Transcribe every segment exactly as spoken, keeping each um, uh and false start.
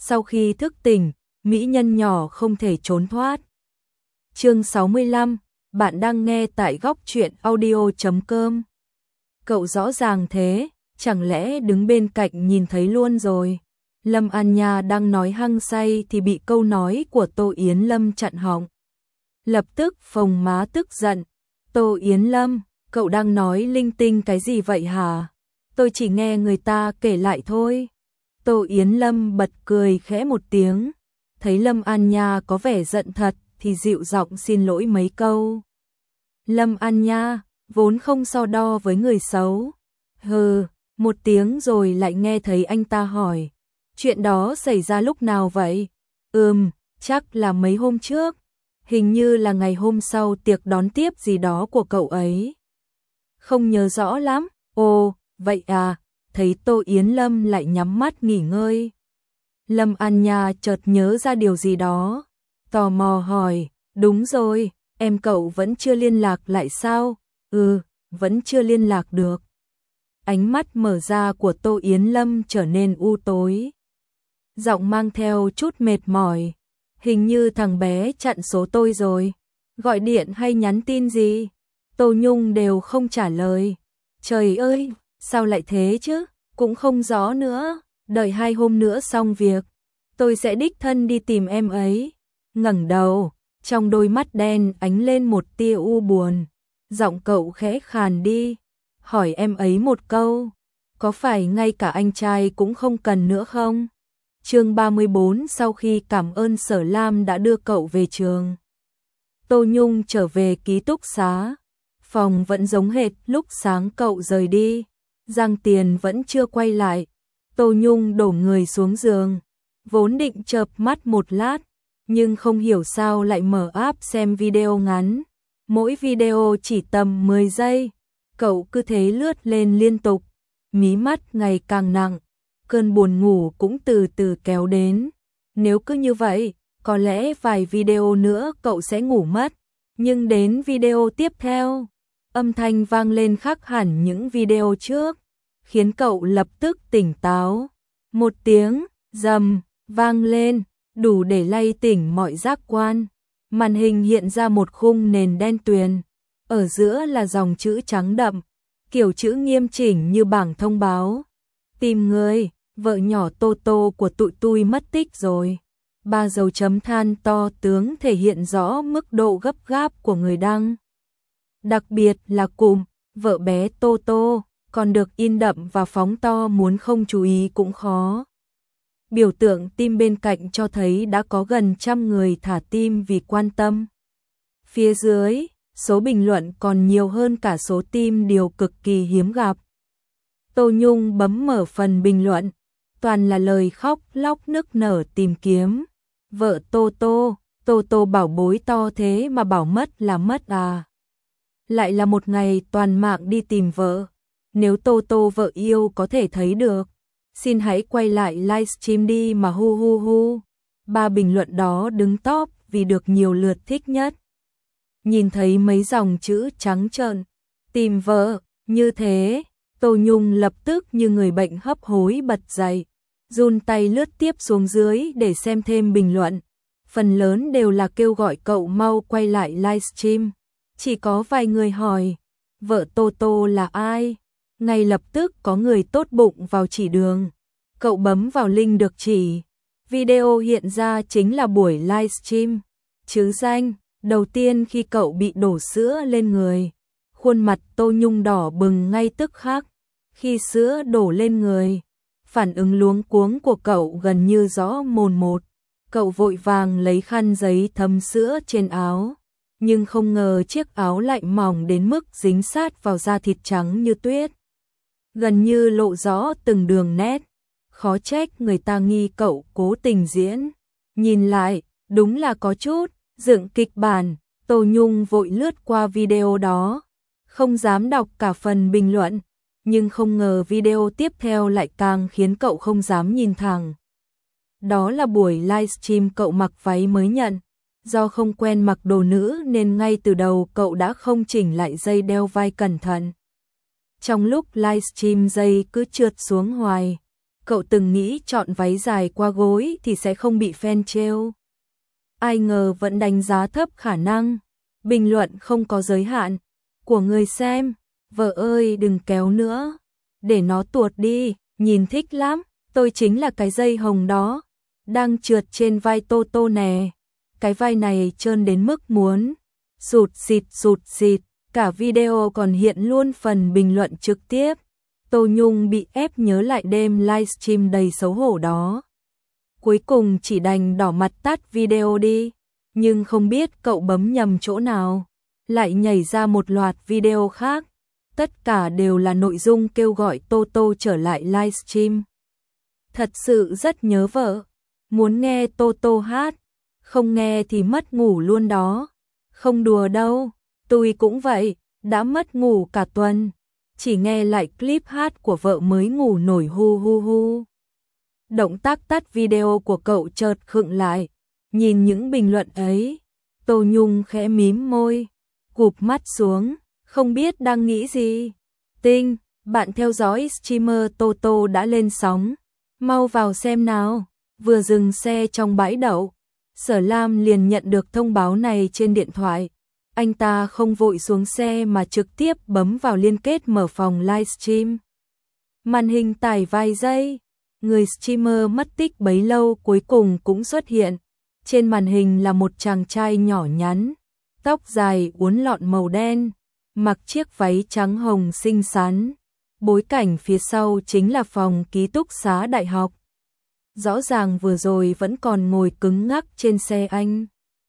sau khi thức tỉnh, mỹ nhân nhỏ không thể trốn thoát. Chương sáu mươi lăm, bạn đang nghe tại góc truyện audio chấm com. Cậu rõ ràng thế, chẳng lẽ đứng bên cạnh nhìn thấy luôn rồi. Lâm An Nha đang nói hăng say thì bị câu nói của Tô Yến Lâm chặn họng. Lập tức phồng má tức giận. Tô Yến Lâm, cậu đang nói linh tinh cái gì vậy hả? Tôi chỉ nghe người ta kể lại thôi. Tô Yến Lâm bật cười khẽ một tiếng. Thấy Lâm An Nha có vẻ giận thật thì dịu giọng xin lỗi mấy câu. Lâm An Nha vốn không so đo với người xấu. Hừ, một tiếng rồi lại nghe thấy anh ta hỏi. Chuyện đó xảy ra lúc nào vậy? Ừm, chắc là mấy hôm trước. Hình như là ngày hôm sau tiệc đón tiếp gì đó của cậu ấy. Không nhớ rõ lắm. Ồ, vậy à, thấy Tô Yến Lâm lại nhắm mắt nghỉ ngơi. Lâm An Nha chợt nhớ ra điều gì đó. Tò mò hỏi, đúng rồi, em cậu vẫn chưa liên lạc lại sao? Ừ, vẫn chưa liên lạc được. Ánh mắt mở ra của Tô Yến Lâm trở nên u tối. Giọng mang theo chút mệt mỏi. Hình như thằng bé chặn số tôi rồi. Gọi điện hay nhắn tin gì? Tô Nhung đều không trả lời. Trời ơi, sao lại thế chứ? Cũng không rõ nữa. Đợi hai hôm nữa xong việc, tôi sẽ đích thân đi tìm em ấy. Ngẩng đầu, trong đôi mắt đen ánh lên một tia u buồn. Giọng cậu khẽ khàn đi. Hỏi em ấy một câu. Có phải ngay cả anh trai cũng không cần nữa không? Chương ba mươi bốn, sau khi cảm ơn Sở Lam đã đưa cậu về trường. Tô Nhung trở về ký túc xá. Phòng vẫn giống hệt lúc sáng cậu rời đi. Giang Tiền vẫn chưa quay lại. Tô Nhung đổ người xuống giường. Vốn định chợp mắt một lát, nhưng không hiểu sao lại mở app xem video ngắn. Mỗi video chỉ tầm mười giây. Cậu cứ thế lướt lên liên tục. Mí mắt ngày càng nặng. Cơn buồn ngủ cũng từ từ kéo đến. Nếu cứ như vậy, có lẽ vài video nữa cậu sẽ ngủ mất. Nhưng đến video tiếp theo, âm thanh vang lên khác hẳn những video trước, khiến cậu lập tức tỉnh táo. Một tiếng rầm vang lên, đủ để lay tỉnh mọi giác quan. Màn hình hiện ra một khung nền đen tuyền, ở giữa là dòng chữ trắng đậm, kiểu chữ nghiêm chỉnh như bảng thông báo. Tìm người, vợ nhỏ Tô Tô của tụi tui mất tích rồi. Ba dấu chấm than to tướng thể hiện rõ mức độ gấp gáp của người đăng. Đặc biệt là cụm vợ bé Tô Tô còn được in đậm và phóng to, muốn không chú ý cũng khó. Biểu tượng tim bên cạnh cho thấy đã có gần trăm người thả tim vì quan tâm. Phía dưới, số bình luận còn nhiều hơn cả số tim, điều cực kỳ hiếm gặp. Tô Nhung bấm mở phần bình luận, toàn là lời khóc lóc nức nở tìm kiếm. Vợ Tô Tô, Tô Tô bảo bối to thế mà bảo mất là mất à. Lại là một ngày toàn mạng đi tìm vợ. Nếu Tô Tô vợ yêu có thể thấy được, xin hãy quay lại livestream đi mà hu hu hu. Ba bình luận đó đứng top vì được nhiều lượt thích nhất. Nhìn thấy mấy dòng chữ trắng trợn, tìm vợ, như thế, Tô Nhung lập tức như người bệnh hấp hối bật dậy, run tay lướt tiếp xuống dưới để xem thêm bình luận. Phần lớn đều là kêu gọi cậu mau quay lại livestream. Chỉ có vài người hỏi, vợ Tô Tô là ai? Ngay lập tức có người tốt bụng vào chỉ đường. Cậu bấm vào link được chỉ. Video hiện ra chính là buổi livestream. Chứ danh, đầu tiên khi cậu bị đổ sữa lên người, khuôn mặt Tô Nhung đỏ bừng ngay tức khắc. Khi sữa đổ lên người, phản ứng luống cuống của cậu gần như rõ mồn một. Cậu vội vàng lấy khăn giấy thấm sữa trên áo, nhưng không ngờ chiếc áo lại mỏng đến mức dính sát vào da thịt trắng như tuyết, gần như lộ rõ từng đường nét. Khó trách người ta nghi cậu cố tình diễn. Nhìn lại, đúng là có chút dựng kịch bản. Tô Nhung vội lướt qua video đó, không dám đọc cả phần bình luận, nhưng không ngờ video tiếp theo lại càng khiến cậu không dám nhìn thẳng. Đó là buổi livestream cậu mặc váy mới nhận. Do không quen mặc đồ nữ nên ngay từ đầu cậu đã không chỉnh lại dây đeo vai cẩn thận. Trong lúc livestream dây cứ trượt xuống hoài, cậu từng nghĩ chọn váy dài qua gối thì sẽ không bị fan trêu. Ai ngờ vẫn đánh giá thấp khả năng bình luận không có giới hạn của người xem. Vợ ơi đừng kéo nữa, để nó tuột đi, nhìn thích lắm, tôi chính là cái dây hồng đó, đang trượt trên vai Tô Tô nè. Cái vai này trơn đến mức muốn sụt xịt sụt xịt, cả video còn hiện luôn phần bình luận trực tiếp. Tô Nhung bị ép nhớ lại đêm livestream đầy xấu hổ đó. Cuối cùng chỉ đành đỏ mặt tắt video đi, nhưng không biết cậu bấm nhầm chỗ nào, lại nhảy ra một loạt video khác. Tất cả đều là nội dung kêu gọi Tô Tô trở lại livestream. Thật sự rất nhớ vợ, muốn nghe Tô Tô hát, không nghe thì mất ngủ luôn đó. Không đùa đâu, tôi cũng vậy, đã mất ngủ cả tuần, chỉ nghe lại clip hát của vợ mới ngủ nổi hu hu hu. Động tác tắt video của cậu chợt khựng lại, nhìn những bình luận ấy, Tô Nhung khẽ mím môi, cụp mắt xuống, không biết đang nghĩ gì. Tinh, bạn theo dõi streamer Tô Tô đã lên sóng, mau vào xem nào. Vừa dừng xe trong bãi đậu, Sở Lam liền nhận được thông báo này trên điện thoại. Anh ta không vội xuống xe mà trực tiếp bấm vào liên kết mở phòng livestream. Màn hình tải vài giây, người streamer mất tích bấy lâu cuối cùng cũng xuất hiện. Trên màn hình là một chàng trai nhỏ nhắn, tóc dài uốn lọn màu đen, mặc chiếc váy trắng hồng xinh xắn. Bối cảnh phía sau chính là phòng ký túc xá đại học. Rõ ràng vừa rồi vẫn còn ngồi cứng ngắc trên xe anh,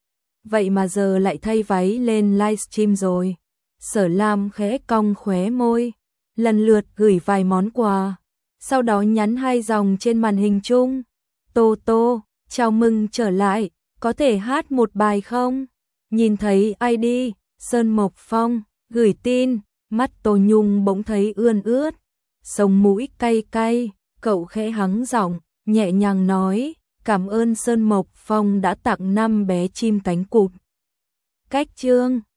vậy mà giờ lại thay váy lên livestream rồi. Sở Lam khẽ cong khóe môi, lần lượt gửi vài món quà, sau đó nhắn hai dòng trên màn hình chung. Tô Tô, chào mừng trở lại, có thể hát một bài không? Nhìn thấy i đê, Sơn Mộc Phong, gửi tin, mắt Tô Nhung bỗng thấy ươn ướt, sống mũi cay cay, cậu khẽ hắng giọng, nhẹ nhàng nói, cảm ơn Sơn Mộc Phong đã tặng năm bé chim cánh cụt. Cách chương